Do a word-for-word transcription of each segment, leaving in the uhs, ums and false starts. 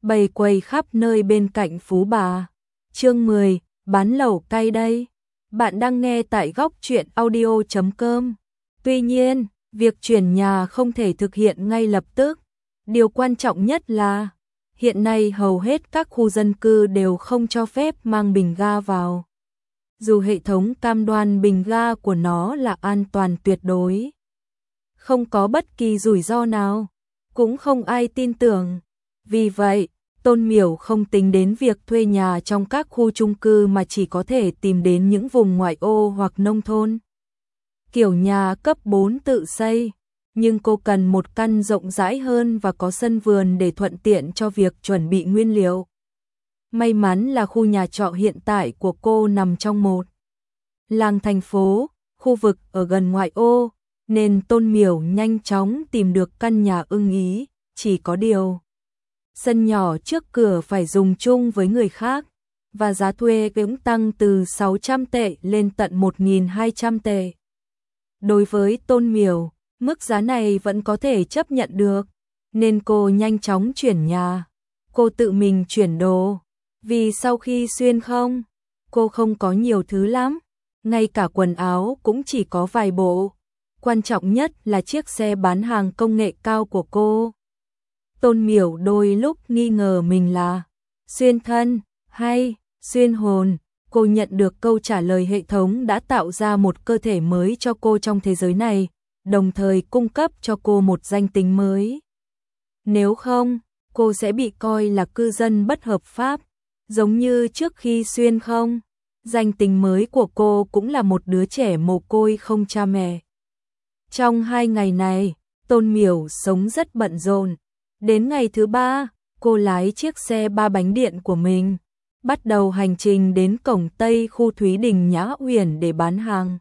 bày quầy khắp nơi bên cạnh Phú Bà. Chương mười, bán lẩu cay đây. Bạn đang nghe tại góc truyện audio chấm com. Tuy nhiên, việc chuyển nhà không thể thực hiện ngay lập tức. Điều quan trọng nhất là, hiện nay hầu hết các khu dân cư đều không cho phép mang bình ga vào. Dù hệ thống cam đoan bình ga của nó là an toàn tuyệt đối, không có bất kỳ rủi ro nào, cũng không ai tin tưởng. Vì vậy, Tôn Miểu không tính đến việc thuê nhà trong các khu chung cư mà chỉ có thể tìm đến những vùng ngoại ô hoặc nông thôn. Kiểu nhà cấp bốn tự xây, nhưng cô cần một căn rộng rãi hơn và có sân vườn để thuận tiện cho việc chuẩn bị nguyên liệu. May mắn là khu nhà trọ hiện tại của cô nằm trong một làng thành phố, khu vực ở gần ngoại ô, nên Tôn Miểu nhanh chóng tìm được căn nhà ưng ý, chỉ có điều sân nhỏ trước cửa phải dùng chung với người khác, và giá thuê cũng tăng từ sáu trăm tệ lên tận một nghìn hai trăm tệ. Đối với Tôn Miểu, mức giá này vẫn có thể chấp nhận được, nên cô nhanh chóng chuyển nhà. Cô tự mình chuyển đồ, vì sau khi xuyên không, cô không có nhiều thứ lắm, ngay cả quần áo cũng chỉ có vài bộ. Quan trọng nhất là chiếc xe bán hàng công nghệ cao của cô. Tôn Miểu đôi lúc nghi ngờ mình là xuyên thân hay xuyên hồn. Cô nhận được câu trả lời hệ thống đã tạo ra một cơ thể mới cho cô trong thế giới này, đồng thời cung cấp cho cô một danh tính mới. Nếu không, cô sẽ bị coi là cư dân bất hợp pháp, giống như trước khi xuyên không. Danh tính mới của cô cũng là một đứa trẻ mồ côi không cha mẹ. Trong hai ngày này, Tôn Miểu sống rất bận rộn. Đến ngày thứ ba, cô lái chiếc xe ba bánh điện của mình, bắt đầu hành trình đến cổng Tây khu Thúy Đình Nhã Uyển để bán hàng.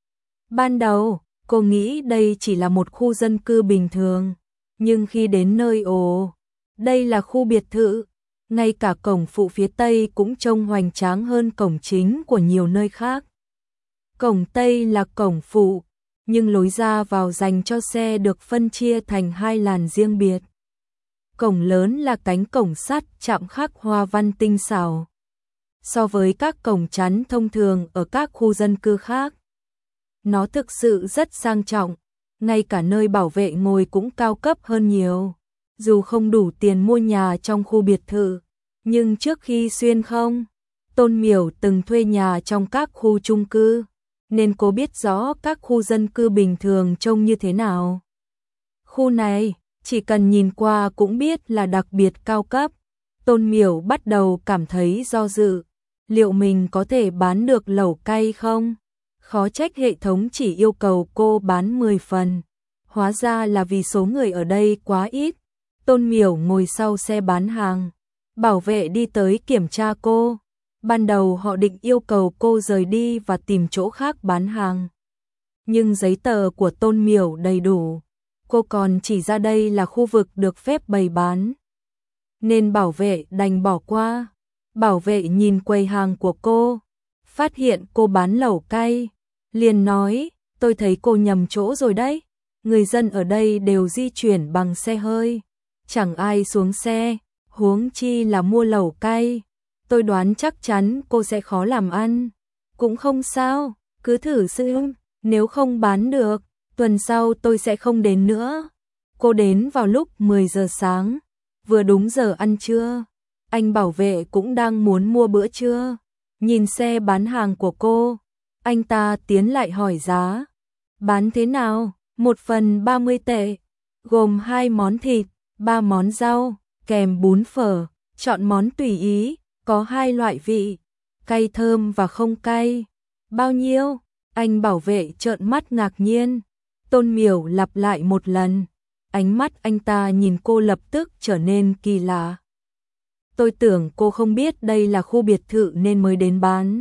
Ban đầu, cô nghĩ đây chỉ là một khu dân cư bình thường, nhưng khi đến nơi ồ, đây là khu biệt thự, ngay cả cổng phụ phía Tây cũng trông hoành tráng hơn cổng chính của nhiều nơi khác. Cổng Tây là cổng phụ, nhưng lối ra vào dành cho xe được phân chia thành hai làn riêng biệt. Cổng lớn là cánh cổng sắt chạm khắc hoa văn tinh xảo. So với các cổng chắn thông thường ở các khu dân cư khác, nó thực sự rất sang trọng, ngay cả nơi bảo vệ ngồi cũng cao cấp hơn nhiều. Dù không đủ tiền mua nhà trong khu biệt thự, nhưng trước khi xuyên không, Tôn Miểu từng thuê nhà trong các khu chung cư, nên cô biết rõ các khu dân cư bình thường trông như thế nào. Khu này, chỉ cần nhìn qua cũng biết là đặc biệt cao cấp. Tôn Miểu bắt đầu cảm thấy do dự, liệu mình có thể bán được lẩu cay không? Khó trách hệ thống chỉ yêu cầu cô bán mười phần. Hóa ra là vì số người ở đây quá ít. Tôn Miểu ngồi sau xe bán hàng, bảo vệ đi tới kiểm tra cô. Ban đầu họ định yêu cầu cô rời đi và tìm chỗ khác bán hàng, nhưng giấy tờ của Tôn Miểu đầy đủ. Cô còn chỉ ra đây là khu vực được phép bày bán, nên bảo vệ đành bỏ qua. Bảo vệ nhìn quầy hàng của cô, phát hiện cô bán lẩu cay, liền nói, tôi thấy cô nhầm chỗ rồi đấy. Người dân ở đây đều di chuyển bằng xe hơi, chẳng ai xuống xe, huống chi là mua lẩu cay. Tôi đoán chắc chắn cô sẽ khó làm ăn. Cũng không sao, cứ thử xem, nếu không bán được, tuần sau tôi sẽ không đến nữa. Cô đến vào lúc mười giờ sáng, vừa đúng giờ ăn trưa. Anh bảo vệ cũng đang muốn mua bữa trưa. Nhìn xe bán hàng của cô, anh ta tiến lại hỏi giá. Bán thế nào? Một phần ba mươi tệ, gồm hai món thịt, ba món rau, kèm bún phở, chọn món tùy ý, có hai loại vị, cay thơm và không cay. Bao nhiêu? Anh bảo vệ trợn mắt ngạc nhiên. Tôn Miểu lặp lại một lần, ánh mắt anh ta nhìn cô lập tức trở nên kỳ lạ. Tôi tưởng cô không biết đây là khu biệt thự nên mới đến bán.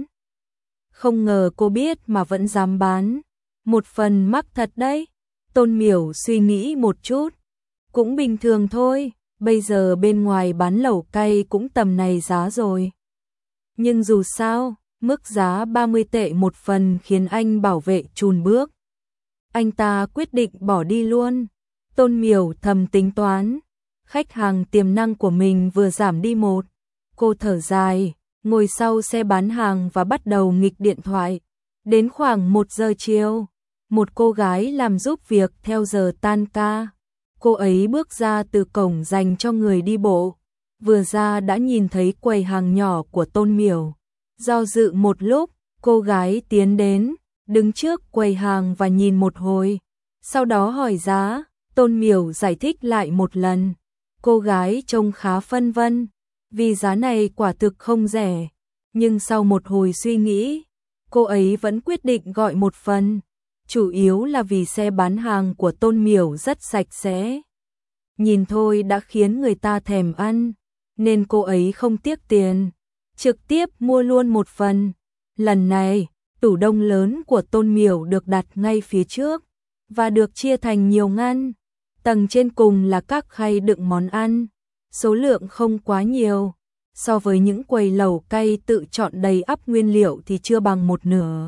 Không ngờ cô biết mà vẫn dám bán. Một phần mắc thật đấy. Tôn Miểu suy nghĩ một chút. Cũng bình thường thôi, bây giờ bên ngoài bán lẩu cay cũng tầm này giá rồi. Nhưng dù sao, mức giá ba mươi tệ một phần khiến anh bảo vệ chùn bước. Anh ta quyết định bỏ đi luôn. Tôn Miểu thầm tính toán, khách hàng tiềm năng của mình vừa giảm đi một. Cô thở dài, ngồi sau xe bán hàng và bắt đầu nghịch điện thoại. Đến khoảng một giờ chiều, một cô gái làm giúp việc theo giờ tan ca. Cô ấy bước ra từ cổng dành cho người đi bộ. Vừa ra đã nhìn thấy quầy hàng nhỏ của Tôn Miểu. Do dự một lúc, cô gái tiến đến, đứng trước quầy hàng và nhìn một hồi. Sau đó hỏi giá, Tôn Miểu giải thích lại một lần. Cô gái trông khá phân vân, vì giá này quả thực không rẻ. Nhưng sau một hồi suy nghĩ, cô ấy vẫn quyết định gọi một phần. Chủ yếu là vì xe bán hàng của Tôn Miểu rất sạch sẽ. Nhìn thôi đã khiến người ta thèm ăn, nên cô ấy không tiếc tiền, trực tiếp mua luôn một phần. Lần này, tủ đông lớn của Tôn Miểu được đặt ngay phía trước và được chia thành nhiều ngăn. Tầng trên cùng là các khay đựng món ăn, số lượng không quá nhiều. So với những quầy lẩu cay tự chọn đầy ắp nguyên liệu thì chưa bằng một nửa.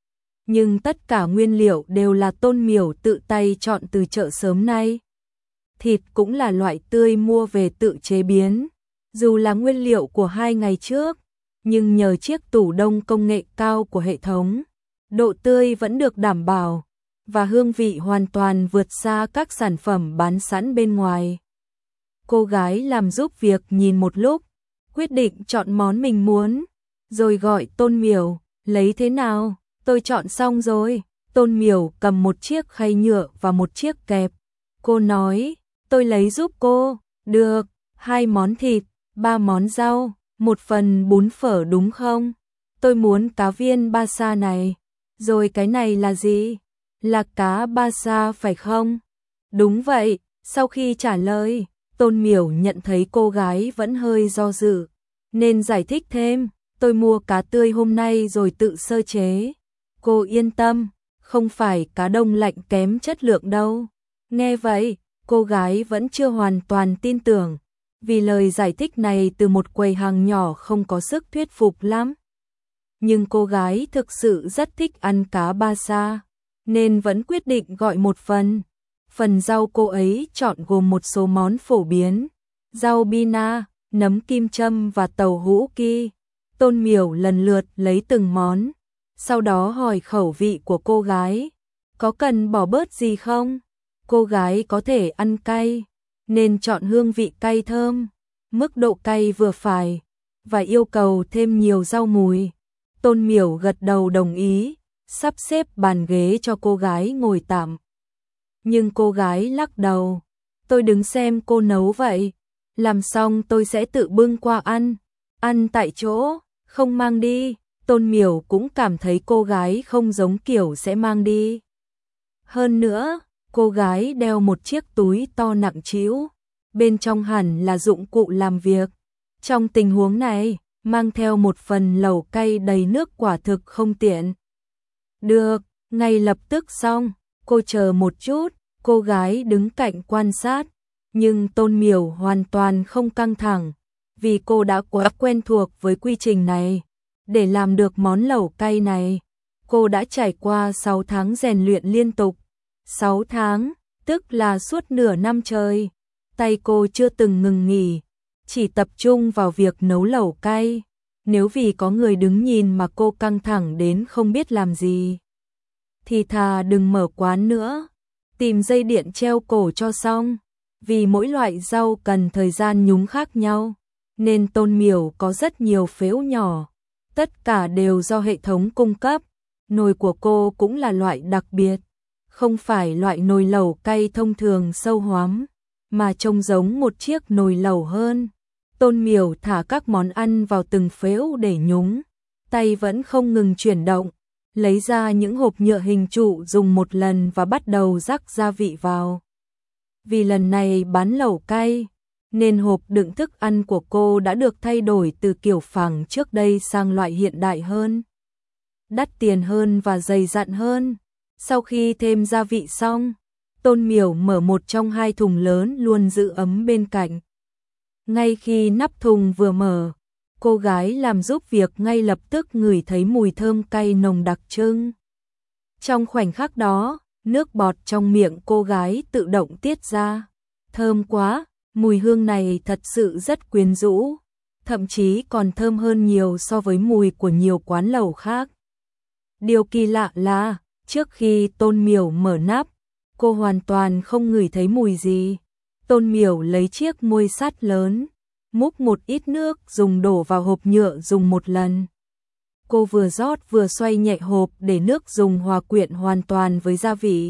Nhưng tất cả nguyên liệu đều là Tôn Miểu tự tay chọn từ chợ sớm nay. Thịt cũng là loại tươi mua về tự chế biến. Dù là nguyên liệu của hai ngày trước, nhưng nhờ chiếc tủ đông công nghệ cao của hệ thống, độ tươi vẫn được đảm bảo, và hương vị hoàn toàn vượt xa các sản phẩm bán sẵn bên ngoài. Cô gái làm giúp việc nhìn một lúc, quyết định chọn món mình muốn, rồi gọi Tôn Miểu, lấy thế nào? Tôi chọn xong rồi. Tôn Miểu cầm một chiếc khay nhựa và một chiếc kẹp. Cô nói, tôi lấy giúp cô. Được, hai món thịt, ba món rau, một phần bún phở đúng không? Tôi muốn cá viên ba sa này. Rồi cái này là gì? Là cá ba sa phải không? Đúng vậy. Sau khi trả lời, Tôn Miểu nhận thấy cô gái vẫn hơi do dự, nên giải thích thêm, tôi mua cá tươi hôm nay rồi tự sơ chế. Cô yên tâm, không phải cá đông lạnh kém chất lượng đâu. Nghe vậy, cô gái vẫn chưa hoàn toàn tin tưởng, vì lời giải thích này từ một quầy hàng nhỏ không có sức thuyết phục lắm. Nhưng cô gái thực sự rất thích ăn cá ba sa, nên vẫn quyết định gọi một phần. Phần rau cô ấy chọn gồm một số món phổ biến, rau bina, nấm kim châm và tàu hũ ki. Tôn Miểu lần lượt lấy từng món, sau đó hỏi khẩu vị của cô gái, có cần bỏ bớt gì không? Cô gái có thể ăn cay, nên chọn hương vị cay thơm, mức độ cay vừa phải, và yêu cầu thêm nhiều rau mùi. Tôn Miểu gật đầu đồng ý, sắp xếp bàn ghế cho cô gái ngồi tạm. Nhưng cô gái lắc đầu, tôi đứng xem cô nấu vậy, làm xong tôi sẽ tự bưng qua ăn, ăn tại chỗ, không mang đi. Tôn Miểu cũng cảm thấy cô gái không giống kiểu sẽ mang đi. Hơn nữa, cô gái đeo một chiếc túi to nặng trĩu, bên trong hẳn là dụng cụ làm việc. Trong tình huống này, mang theo một phần lẩu cay đầy nước quả thực không tiện. Được, ngay lập tức xong. Cô chờ một chút, cô gái đứng cạnh quan sát, nhưng Tôn Miểu hoàn toàn không căng thẳng, vì cô đã quá quen thuộc với quy trình này. Để làm được món lẩu cay này, cô đã trải qua sáu tháng rèn luyện liên tục. sáu tháng, tức là suốt nửa năm trời. Tay cô chưa từng ngừng nghỉ, chỉ tập trung vào việc nấu lẩu cay. Nếu vì có người đứng nhìn mà cô căng thẳng đến không biết làm gì, thì thà đừng mở quán nữa, tìm dây điện treo cổ cho xong. Vì mỗi loại rau cần thời gian nhúng khác nhau, nên Tôn Miểu có rất nhiều phễu nhỏ. Tất cả đều do hệ thống cung cấp. Nồi của cô cũng là loại đặc biệt, không phải loại nồi lẩu cay thông thường sâu hoắm, mà trông giống một chiếc nồi lẩu hơn. Tôn Miểu thả các món ăn vào từng phễu để nhúng, tay vẫn không ngừng chuyển động, lấy ra những hộp nhựa hình trụ dùng một lần và bắt đầu rắc gia vị vào. Vì lần này bán lẩu cay, nên hộp đựng thức ăn của cô đã được thay đổi từ kiểu phẳng trước đây sang loại hiện đại hơn, đắt tiền hơn và dày dặn hơn. Sau khi thêm gia vị xong, Tôn Miểu mở một trong hai thùng lớn luôn giữ ấm bên cạnh. Ngay khi nắp thùng vừa mở, cô gái làm giúp việc ngay lập tức ngửi thấy mùi thơm cay nồng đặc trưng. Trong khoảnh khắc đó, nước bọt trong miệng cô gái tự động tiết ra. Thơm quá, Mùi hương này thật sự rất quyến rũ, thậm chí còn thơm hơn nhiều so với mùi của nhiều quán lẩu khác. Điều kỳ lạ là, trước khi Tôn Miểu mở nắp, cô hoàn toàn không ngửi thấy mùi gì. Tôn Miểu lấy chiếc muôi sắt lớn, múc một ít nước dùng đổ vào hộp nhựa dùng một lần. Cô vừa rót vừa xoay nhẹ hộp để nước dùng hòa quyện hoàn toàn với gia vị.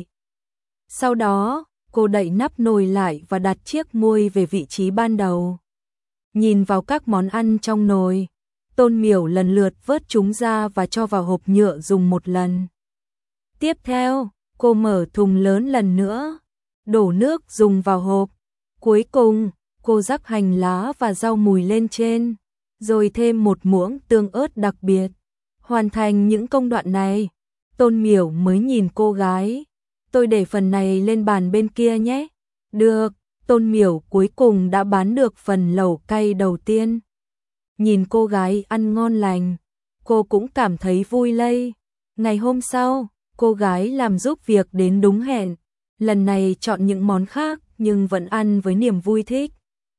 Sau đó, cô đậy nắp nồi lại và đặt chiếc muôi về vị trí ban đầu. Nhìn vào các món ăn trong nồi, Tôn Miểu lần lượt vớt chúng ra và cho vào hộp nhựa dùng một lần. Tiếp theo, cô mở thùng lớn lần nữa, đổ nước dùng vào hộp. Cuối cùng, cô rắc hành lá và rau mùi lên trên, rồi thêm một muỗng tương ớt đặc biệt. Hoàn thành những công đoạn này, Tôn Miểu mới nhìn cô gái. Tôi để phần này lên bàn bên kia nhé. Được, Tôn Miểu cuối cùng đã bán được phần lẩu cay đầu tiên. Nhìn cô gái ăn ngon lành, cô cũng cảm thấy vui lây. Ngày hôm sau, cô gái làm giúp việc đến đúng hẹn. Lần này chọn những món khác nhưng vẫn ăn với niềm vui thích.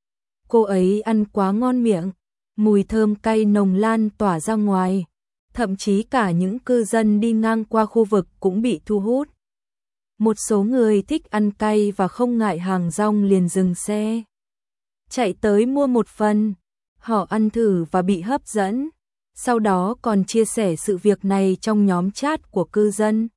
Cô ấy ăn quá ngon miệng, mùi thơm cay nồng lan tỏa ra ngoài. Thậm chí cả những cư dân đi ngang qua khu vực cũng bị thu hút. Một số người thích ăn cay và không ngại hàng rong liền dừng xe, chạy tới mua một phần. Họ ăn thử và bị hấp dẫn, sau đó còn chia sẻ sự việc này trong nhóm chat của cư dân.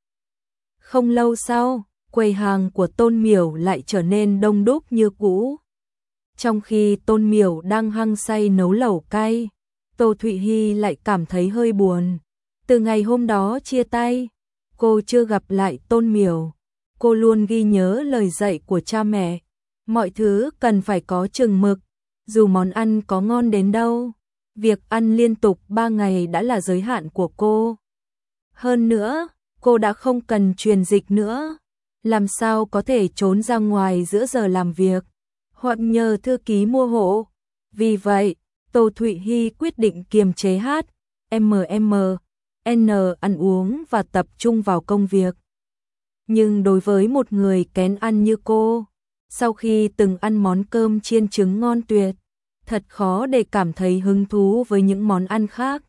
Không lâu sau, quầy hàng của Tôn Miểu lại trở nên đông đúc như cũ. Trong khi Tôn Miểu đang hăng say nấu lẩu cay, Tô Thụy Hy lại cảm thấy hơi buồn. Từ ngày hôm đó chia tay, cô chưa gặp lại Tôn Miểu. Cô luôn ghi nhớ lời dạy của cha mẹ, mọi thứ cần phải có chừng mực, dù món ăn có ngon đến đâu. Việc ăn liên tục ba ngày đã là giới hạn của cô. Hơn nữa, cô đã không cần truyền dịch nữa. Làm sao có thể trốn ra ngoài giữa giờ làm việc, hoặc nhờ thư ký mua hộ. Vì vậy, Tô Thụy Hy quyết định kiềm chế hát em em en ăn uống và tập trung vào công việc. Nhưng đối với một người kén ăn như cô, sau khi từng ăn món cơm chiên trứng ngon tuyệt, thật khó để cảm thấy hứng thú với những món ăn khác.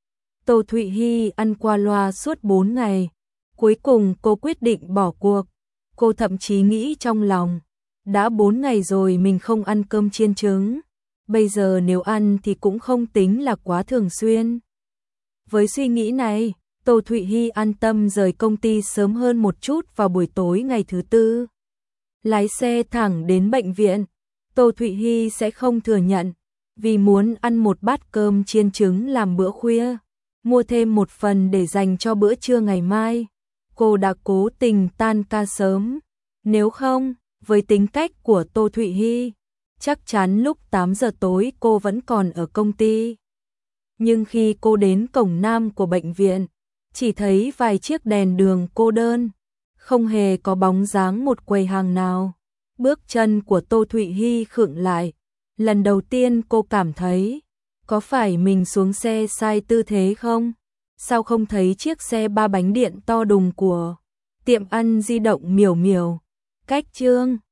Tô Thụy Hy ăn qua loa suốt bốn ngày. Cuối cùng cô quyết định bỏ cuộc. Cô thậm chí nghĩ trong lòng, đã bốn ngày rồi mình không ăn cơm chiên trứng. Bây giờ nếu ăn thì cũng không tính là quá thường xuyên. Với suy nghĩ này, Tô Thụy Hy an tâm rời công ty sớm hơn một chút vào buổi tối ngày thứ tư. Lái xe thẳng đến bệnh viện. Tô Thụy Hy sẽ không thừa nhận, vì muốn ăn một bát cơm chiên trứng làm bữa khuya, mua thêm một phần để dành cho bữa trưa ngày mai. Cô đã cố tình tan ca sớm. Nếu không, với tính cách của Tô Thụy Hy, chắc chắn lúc tám giờ tối cô vẫn còn ở công ty. Nhưng khi cô đến cổng nam của bệnh viện, chỉ thấy vài chiếc đèn đường cô đơn, không hề có bóng dáng một quầy hàng nào. Bước chân của Tô Thụy Hy khựng lại. Lần đầu tiên cô cảm thấy, có phải mình xuống xe sai tư thế không? Sao không thấy chiếc xe ba bánh điện to đùng của tiệm ăn di động Miểu Miểu? Cách chương